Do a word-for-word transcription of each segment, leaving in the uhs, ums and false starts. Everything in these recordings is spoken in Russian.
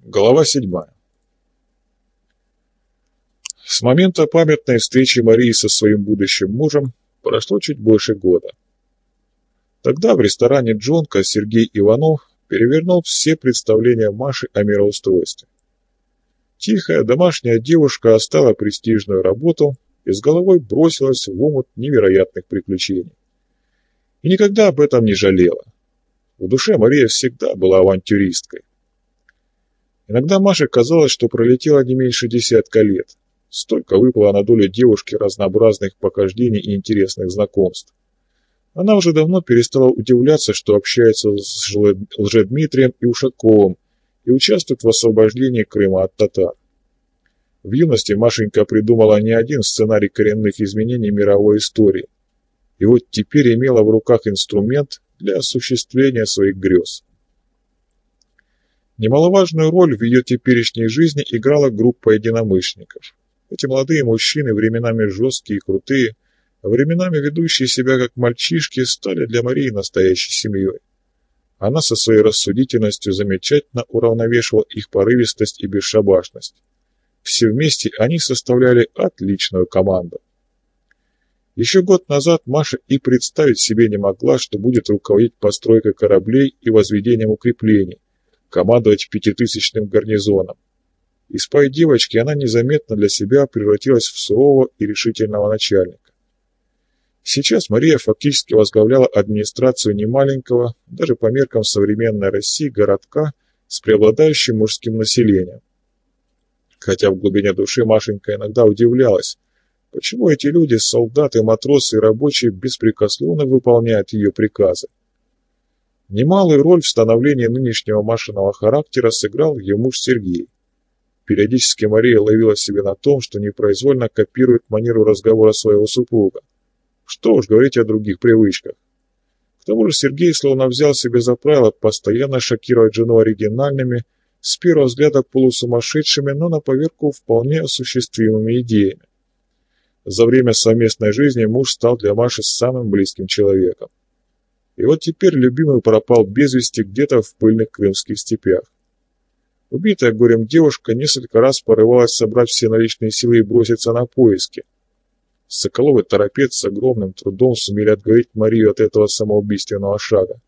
Глава седьмая. С момента памятной встречи Марии со своим будущим мужем прошло чуть больше года. Тогда в ресторане «Джонка» Сергей Иванов перевернул все представления Маши о мироустройстве. Тихая домашняя девушка оставила престижную работу и с головой бросилась в омут невероятных приключений. И никогда об этом не жалела. В душе Мария всегда была авантюристкой. Иногда Маше казалось, что пролетело не меньше десятка лет. Столько выпало на долю девушки разнообразных похождений и интересных знакомств. Она уже давно перестала удивляться, что общается с Лжедмитрием и Ушаковым и участвует в освобождении Крыма от татар. В юности Машенька придумала не один сценарий коренных изменений мировой истории. И вот теперь имела в руках инструмент для осуществления своих грез. Немаловажную роль в ее теперешней жизни играла группа единомышленников. Эти молодые мужчины, временами жесткие и крутые, а временами ведущие себя как мальчишки, стали для Марии настоящей семьей. Она со своей рассудительностью замечательно уравновешивала их порывистость и бесшабашность. Все вместе они составляли отличную команду. Еще год назад Маша и представить себе не могла, что будет руководить постройкой кораблей и возведением укреплений, командовать пятитысячным гарнизоном. Из пай девочки она незаметно для себя превратилась в сурового и решительного начальника. Сейчас Мария фактически возглавляла администрацию немаленького, даже по меркам современной России, городка с преобладающим мужским населением. Хотя в глубине души Машенька иногда удивлялась, почему эти люди, солдаты, матросы и рабочие, беспрекословно выполняют ее приказы. Немалую роль в становлении нынешнего Машиного характера сыграл ее муж Сергей. Периодически Мария ловила себя на том, что непроизвольно копирует манеру разговора своего супруга. Что уж говорить о других привычках. К тому же Сергей словно взял себе за правило постоянно шокировать жену оригинальными, с первого взгляда полусумасшедшими, но на поверку вполне осуществимыми идеями. За время совместной жизни муж стал для Маши самым близким человеком. И вот теперь любимый пропал без вести где-то в пыльных крымских степях. Убитая горем девушка несколько раз порывалась собрать все наличные силы и броситься на поиски. Соколов и Торопец с огромным трудом сумели отговорить Марию от этого самоубийственного шага.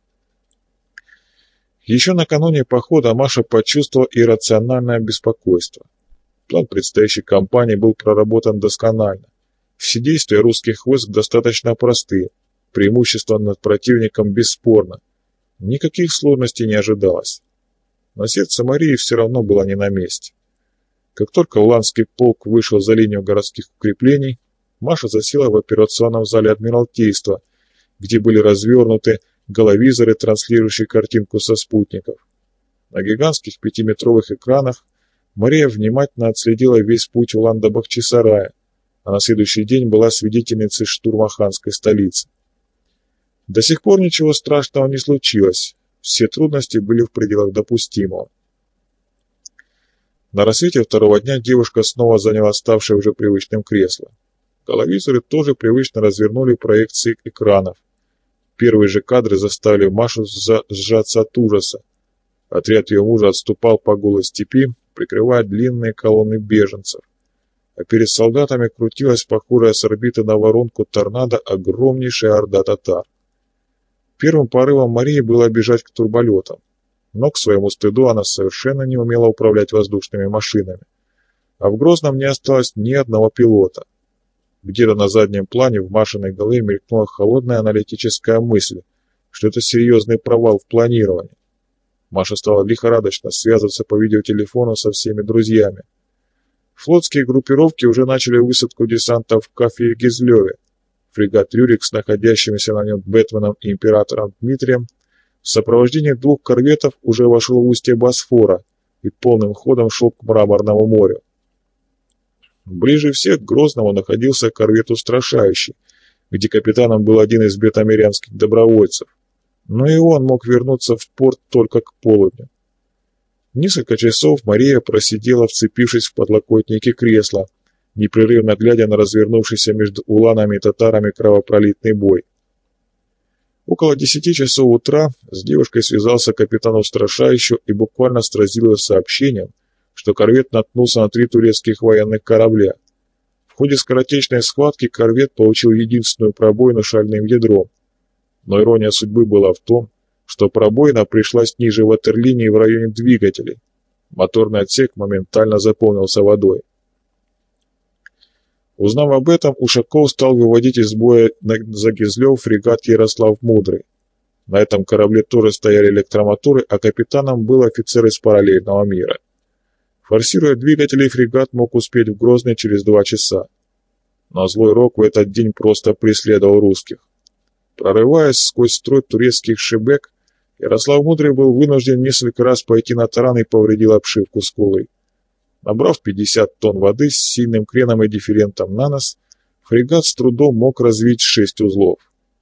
Еще накануне похода Маша почувствовала иррациональное беспокойство. План предстоящей кампании был проработан досконально. Все действия русских войск достаточно простые, преимущество над противником бесспорно. Никаких сложностей не ожидалось. Но сердце Марии все равно было не на месте. Как только Уланский полк вышел за линию городских укреплений, Маша засела в операционном зале Адмиралтейства, где были развернуты головизоры, транслирующие картинку со спутников. На гигантских пятиметровых экранах Мария внимательно отследила весь путь Улан до Бахчисарая, а на следующий день была свидетельницей штурма ханской столицы. До сих пор ничего страшного не случилось, все трудности были в пределах допустимого. На рассвете второго дня девушка снова заняла ставшее уже привычным кресло. Головизоры тоже привычно развернули проекции экранов. Первые же кадры заставили Машу сжаться от ужаса. Отряд ее мужа отступал по голой степи, прикрывая длинные колонны беженцев. А перед солдатами крутилась, похожая с орбиты на воронку торнадо, огромнейшая орда татар. Первым порывом Марии было бежать к турболетам, но к своему стыду она совершенно не умела управлять воздушными машинами. А в Грозном не осталось ни одного пилота. Где-то на заднем плане в Машиной голове мелькнула холодная аналитическая мысль, что это серьезный провал в планировании. Маша стала лихорадочно связываться по видеотелефону со всеми друзьями. Флотские группировки уже начали высадку десанта в Кафе и Гизлеве. Фрегат «Рюрик» с находящимися на нем Бэтменом и императором Дмитрием в сопровождении двух корветов уже вошел в устье Босфора и полным ходом шел к Мраморному морю. Ближе всех к Грозному находился корвет «Устрашающий», где капитаном был один из бетамерянских добровольцев, но и он мог вернуться в порт только к полудню. Несколько часов Мария просидела, вцепившись в подлокотники кресла, непрерывно глядя на развернувшийся между уланами и татарами кровопролитный бой. Около десяти часов утра с девушкой связался капитан Устрашающего и буквально сразил ее сообщением, что корвет наткнулся на три турецких военных корабля. В ходе скоротечной схватки корвет получил единственную пробоину шальным ядром. Но ирония судьбы была в том, что пробоина пришлась ниже ватерлинии в районе двигателей. Моторный отсек моментально заполнился водой. Узнав об этом, Ушаков стал выводить из боя за Кизлёв фрегат Ярослав Мудрый. На этом корабле тоже стояли электромоторы, а капитаном был офицер из параллельного мира. Форсируя двигатели, фрегат мог успеть в Грозный через два часа. Но злой рок в этот день просто преследовал русских. Прорываясь сквозь строй турецких шебек, Ярослав Мудрый был вынужден несколько раз пойти на таран и повредил обшивку скулы. Набрав пятьдесят тонн воды с сильным креном и дифферентом на нос, фрегат с трудом мог развить шесть узлов.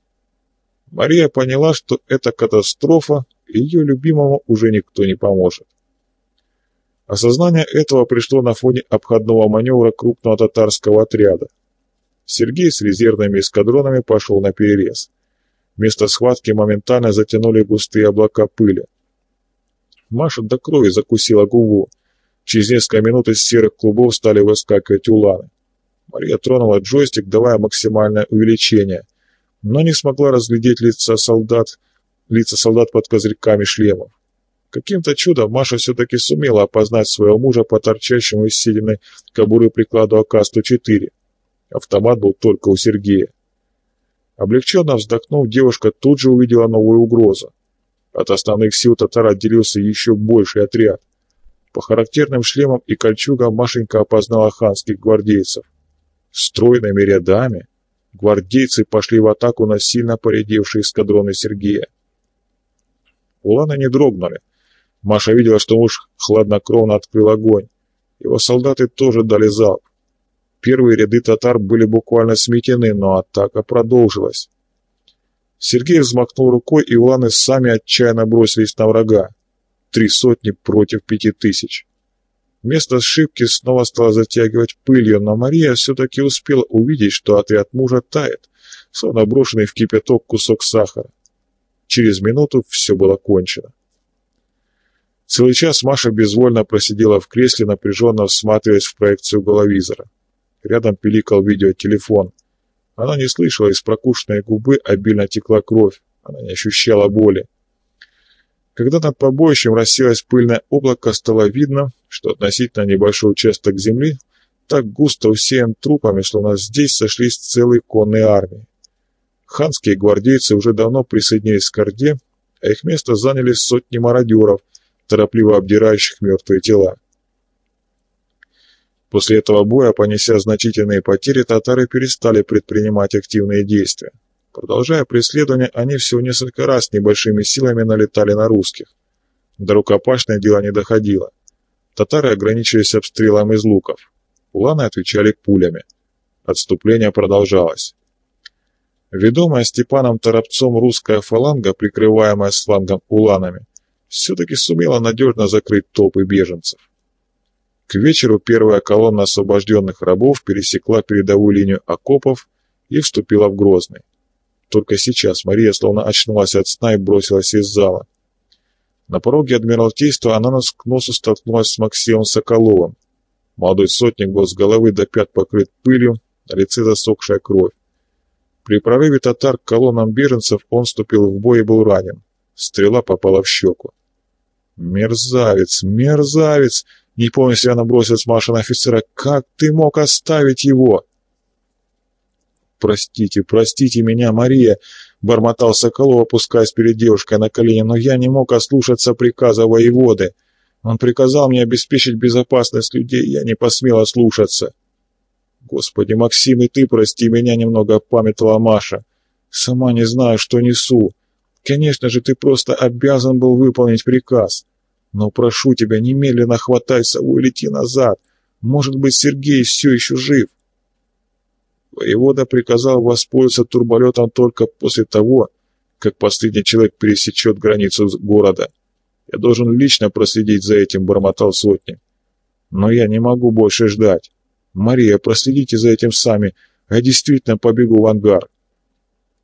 Мария поняла, что это катастрофа, и ее любимому уже никто не поможет. Осознание этого пришло на фоне обходного маневра крупного татарского отряда. Сергей с резервными эскадронами пошел на перерез. Место схватки моментально затянули густые облака пыли. Маша до крови закусила губу. Через несколько минут из серых клубов стали выскакивать уланы. Мария тронула джойстик, давая максимальное увеличение, но не смогла разглядеть лица солдат, лица солдат под козырьками шлемов. Каким-то чудом Маша все-таки сумела опознать своего мужа по торчащему из седельной кобуры прикладу А К сто четыре. Автомат был только у Сергея. Облегченно вздохнув, девушка тут же увидела новую угрозу. От основных сил татар отделился еще больший отряд. По характерным шлемам и кольчугам Машенька опознала ханских гвардейцев. Стройными рядами гвардейцы пошли в атаку на сильно поредевшие эскадроны Сергея. Уланы не дрогнули. Маша видела, что муж хладнокровно открыл огонь. Его солдаты тоже дали залп. Первые ряды татар были буквально сметены, но атака продолжилась. Сергей взмахнул рукой, и уланы сами отчаянно бросились на врага. Три сотни против пяти тысяч. Место сшибки снова стало затягивать пылью, но Мария все-таки успела увидеть, что отряд мужа тает, словно брошенный в кипяток кусок сахара. Через минуту все было кончено. Целый час Маша безвольно просидела в кресле, напряженно всматриваясь в проекцию головизора. Рядом пиликал видеотелефон. Она не слышала, из прокушенной губы обильно текла кровь. Она не ощущала боли. Когда над побоищем рассеялось пыльное облако, стало видно, что относительно небольшой участок земли так густо усеян трупами, словно здесь сошлись целые конные армии. Ханские гвардейцы уже давно присоединились к Орде, а их место заняли сотни мародеров, торопливо обдирающих мертвые тела. После этого боя, понеся значительные потери, татары перестали предпринимать активные действия. Продолжая преследование, они всего несколько раз небольшими силами налетали на русских. До рукопашное дело не доходило. Татары ограничились обстрелом из луков. Уланы отвечали пулями. Отступление продолжалось. Ведомая Степаном Торопцом русская фаланга, прикрываемая с флангом уланами, все-таки сумела надежно закрыть толпы беженцев. К вечеру первая колонна освобожденных рабов пересекла передовую линию окопов и вступила в Грозный. Только сейчас Мария словно очнулась от сна и бросилась из зала. На пороге Адмиралтейства она нос к носу столкнулась с Максимом Соколовым. Молодой сотник был с головы до пят покрыт пылью, на лице засохшая кровь. При прорыве татар к колоннам беженцев он вступил в бой и был ранен. Стрела попала в щеку. «Мерзавец! Мерзавец!» Не помню, если она бросилась Маша на офицера. «Как ты мог оставить его?» «Простите, простите меня, Мария!» — бормотал Соколов, опускаясь перед девушкой на колени. «Но я не мог ослушаться приказа воеводы. Он приказал мне обеспечить безопасность людей, я не посмела слушаться». «Господи, Максим, и ты прости меня немного», — опамятовала Маша. «Сама не знаю, что несу. Конечно же, ты просто обязан был выполнить приказ. Но прошу тебя, немедленно хватай сову и лети назад. Может быть, Сергей все еще жив». Воевода приказал воспользоваться турболетом только после того, как последний человек пересечет границу города. Я должен лично проследить за этим, бормотал сотник. Но я не могу больше ждать. Мария, проследите за этим сами, а я действительно побегу в ангар.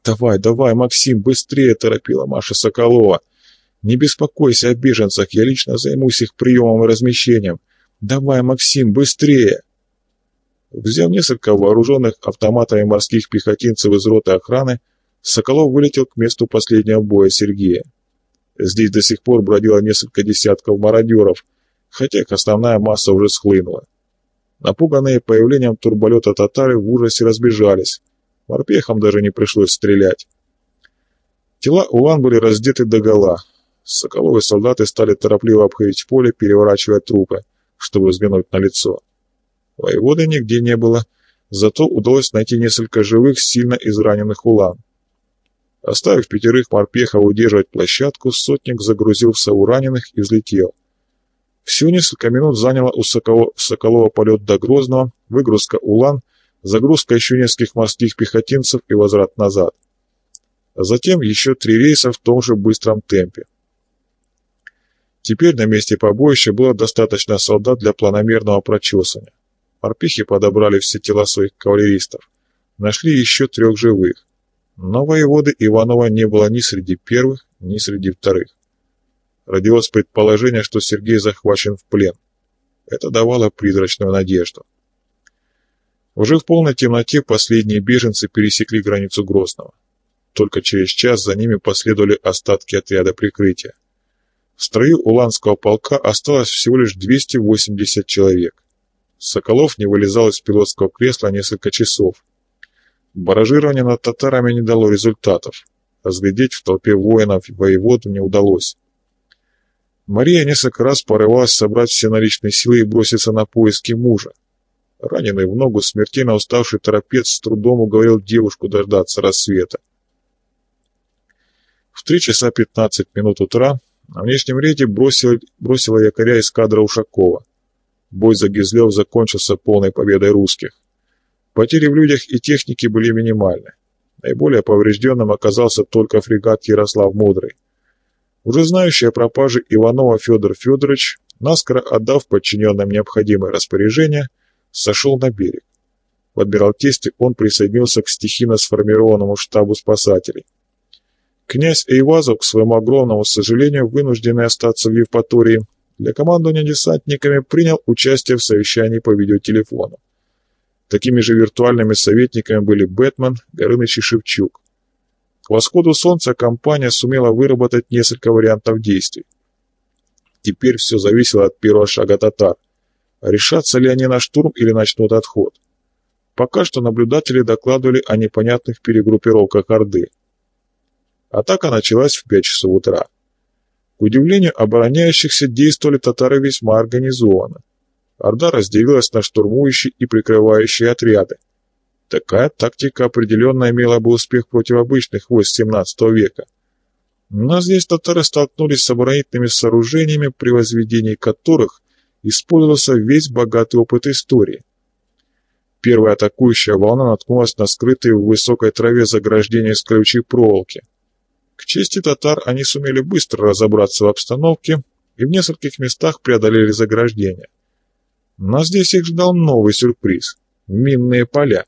«Давай, давай, Максим, быстрее!» — торопила Маша Соколова. «Не беспокойся о беженцах, я лично займусь их приемом и размещением. Давай, Максим, быстрее!» Взяв несколько вооруженных автоматами морских пехотинцев из роты охраны, Соколов вылетел к месту последнего боя Сергея. Здесь до сих пор бродило несколько десятков мародеров, хотя их основная масса уже схлынула. Напуганные появлением турболета татары в ужасе разбежались. Морпехам даже не пришлось стрелять. Тела улан были раздеты догола. Соколовы солдаты стали торопливо обходить поле, переворачивая трупы, чтобы взглянуть на лицо. Воеводы нигде не было, зато удалось найти несколько живых, сильно израненных улан. Оставив пятерых морпехов удерживать площадку, сотник загрузился у раненых и взлетел. Всего несколько минут заняло у Соколова, Соколова полет до Грозного, выгрузка улан, загрузка еще нескольких морских пехотинцев и возврат назад. А затем еще три рейса в том же быстром темпе. Теперь на месте побоища было достаточно солдат для планомерного прочесывания. Морпехи подобрали все тела своих кавалеристов. Нашли еще трех живых. Но воеводы Иванова не было ни среди первых, ни среди вторых. Родилось предположение, что Сергей захвачен в плен. Это давало призрачную надежду. Уже в полной темноте последние беженцы пересекли границу Грозного. Только через час за ними последовали остатки отряда прикрытия. В строю уланского полка осталось всего лишь двести восемьдесят человек. Соколов не вылезал из пилотского кресла несколько часов. Баражирование над татарами не дало результатов. Разглядеть в толпе воинов воеводу не удалось. Мария несколько раз порывалась собрать все наличные силы и броситься на поиски мужа. Раненый в ногу, смертельно уставший торопец с трудом уговорил девушку дождаться рассвета. В три часа пятнадцать минут утра на внешнем рейде бросила, бросила якоря эскадра Ушакова. Бой за Гизлев закончился полной победой русских. Потери в людях и технике были минимальны. Наиболее поврежденным оказался только фрегат Ярослав Мудрый. Уже знающий о пропаже Иванова Федор Федорович, наскоро отдав подчиненным необходимое распоряжение, сошел на берег. В Адмиралтействе он присоединился к стихийно сформированному штабу спасателей. Князь Эйвазов, к своему огромному сожалению, вынужденный остаться в Евпатории, для командования десантниками принял участие в совещании по видеотелефону. Такими же виртуальными советниками были Бэтмен, Горыныч и Шевчук. К восходу солнца компания сумела выработать несколько вариантов действий. Теперь все зависело от первого шага татар. Решатся ли они на штурм или начнут отход? Пока что наблюдатели докладывали о непонятных перегруппировках Орды. Атака началась в пять часов утра. К удивлению обороняющихся, действовали татары весьма организованно. Орда разделилась на штурмующие и прикрывающие отряды. Такая тактика определенно имела бы успех против обычных войск семнадцатого века. Но здесь татары столкнулись с оборонительными сооружениями, при возведении которых использовался весь богатый опыт истории. Первая атакующая волна наткнулась на скрытые в высокой траве заграждения из колючей проволоки. К чести татар они сумели быстро разобраться в обстановке и в нескольких местах преодолели заграждения. Но здесь их ждал новый сюрприз – минные поля.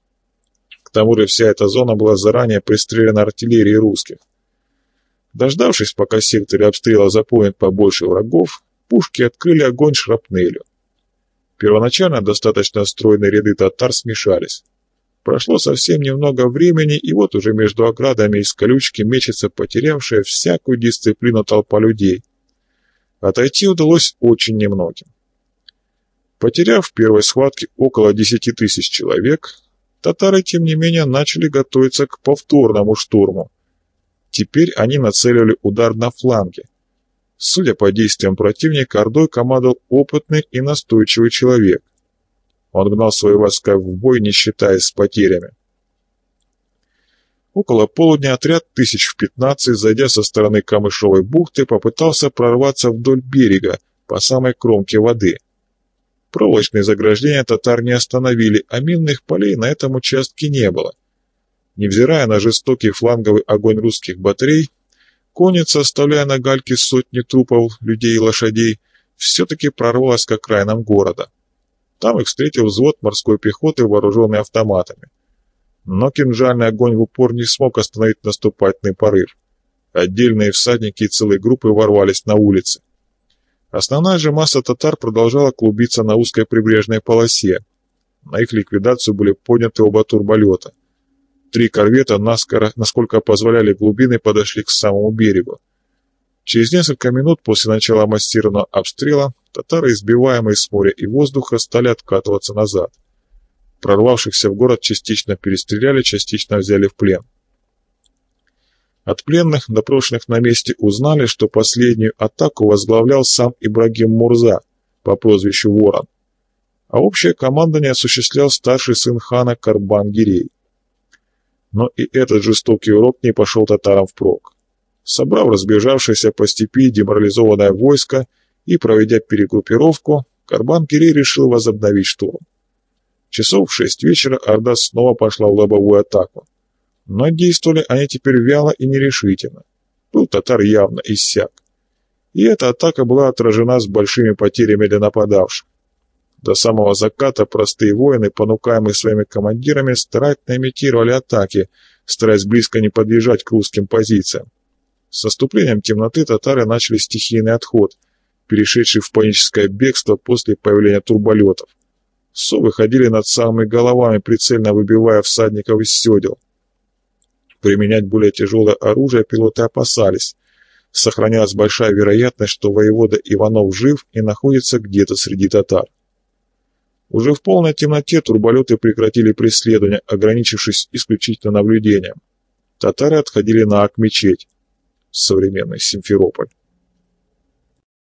К тому же вся эта зона была заранее пристрелена артиллерией русских. Дождавшись, пока секторы обстрела заполнят побольше врагов, пушки открыли огонь шрапнелью. Первоначально достаточно стройные ряды татар смешались. Прошло совсем немного времени, и вот уже между оградами из колючки мечется потерявшая всякую дисциплину толпа людей. Отойти удалось очень немногим. Потеряв в первой схватке около десяти тысяч человек, татары, тем не менее, начали готовиться к повторному штурму. Теперь они нацеливали удар на фланге. Судя по действиям противника, ордой командовал опытный и настойчивый человек. Он гнал свои войска в бой, не считаясь с потерями. Около полудня отряд тысяч в пятнадцать, зайдя со стороны Камышовой бухты, попытался прорваться вдоль берега, по самой кромке воды. Проволочные заграждения татар не остановили, а минных полей на этом участке не было. Невзирая на жестокий фланговый огонь русских батарей, конница, оставляя на гальке сотни трупов людей и лошадей, все-таки прорвалась к окраинам города. Там их встретил взвод морской пехоты, вооруженный автоматами. Но кинжальный огонь в упор не смог остановить наступательный порыв. Отдельные всадники и целые группы ворвались на улицы. Основная же масса татар продолжала клубиться на узкой прибрежной полосе. На их ликвидацию были подняты оба турболета. Три корвета, наскоро, насколько позволяли глубины, подошли к самому берегу. Через несколько минут после начала массированного обстрела татары, избиваемые с моря и воздуха, стали откатываться назад. Прорвавшихся в город частично перестреляли, частично взяли в плен. От пленных, допрошенных на месте, узнали, что последнюю атаку возглавлял сам Ибрагим Мурза по прозвищу Ворон, а общее командование осуществлял старший сын хана Карбан-Гирей. Но и этот жестокий урок не пошел татарам впрок. Собрав разбежавшееся по степи деморализованное войско и проведя перегруппировку, Карбан-Гирей решил возобновить штурм. Часов в шесть вечера Орда снова пошла в лобовую атаку. Но действовали они теперь вяло и нерешительно. Был татар явно иссяк. И эта атака была отражена с большими потерями для нападавших. До самого заката простые воины, понукаемые своими командирами, старательно имитировали атаки, стараясь близко не подъезжать к русским позициям. С наступлением темноты татары начали стихийный отход, перешедший в паническое бегство после появления турболетов. Совы ходили над самыми головами, прицельно выбивая всадников из седел. Применять более тяжелое оружие пилоты опасались. Сохранялась большая вероятность, что воевода Иванов жив и находится где-то среди татар. Уже в полной темноте турболеты прекратили преследование, ограничившись исключительно наблюдением. Татары отходили на Ак-мечеть, современный Симферополь.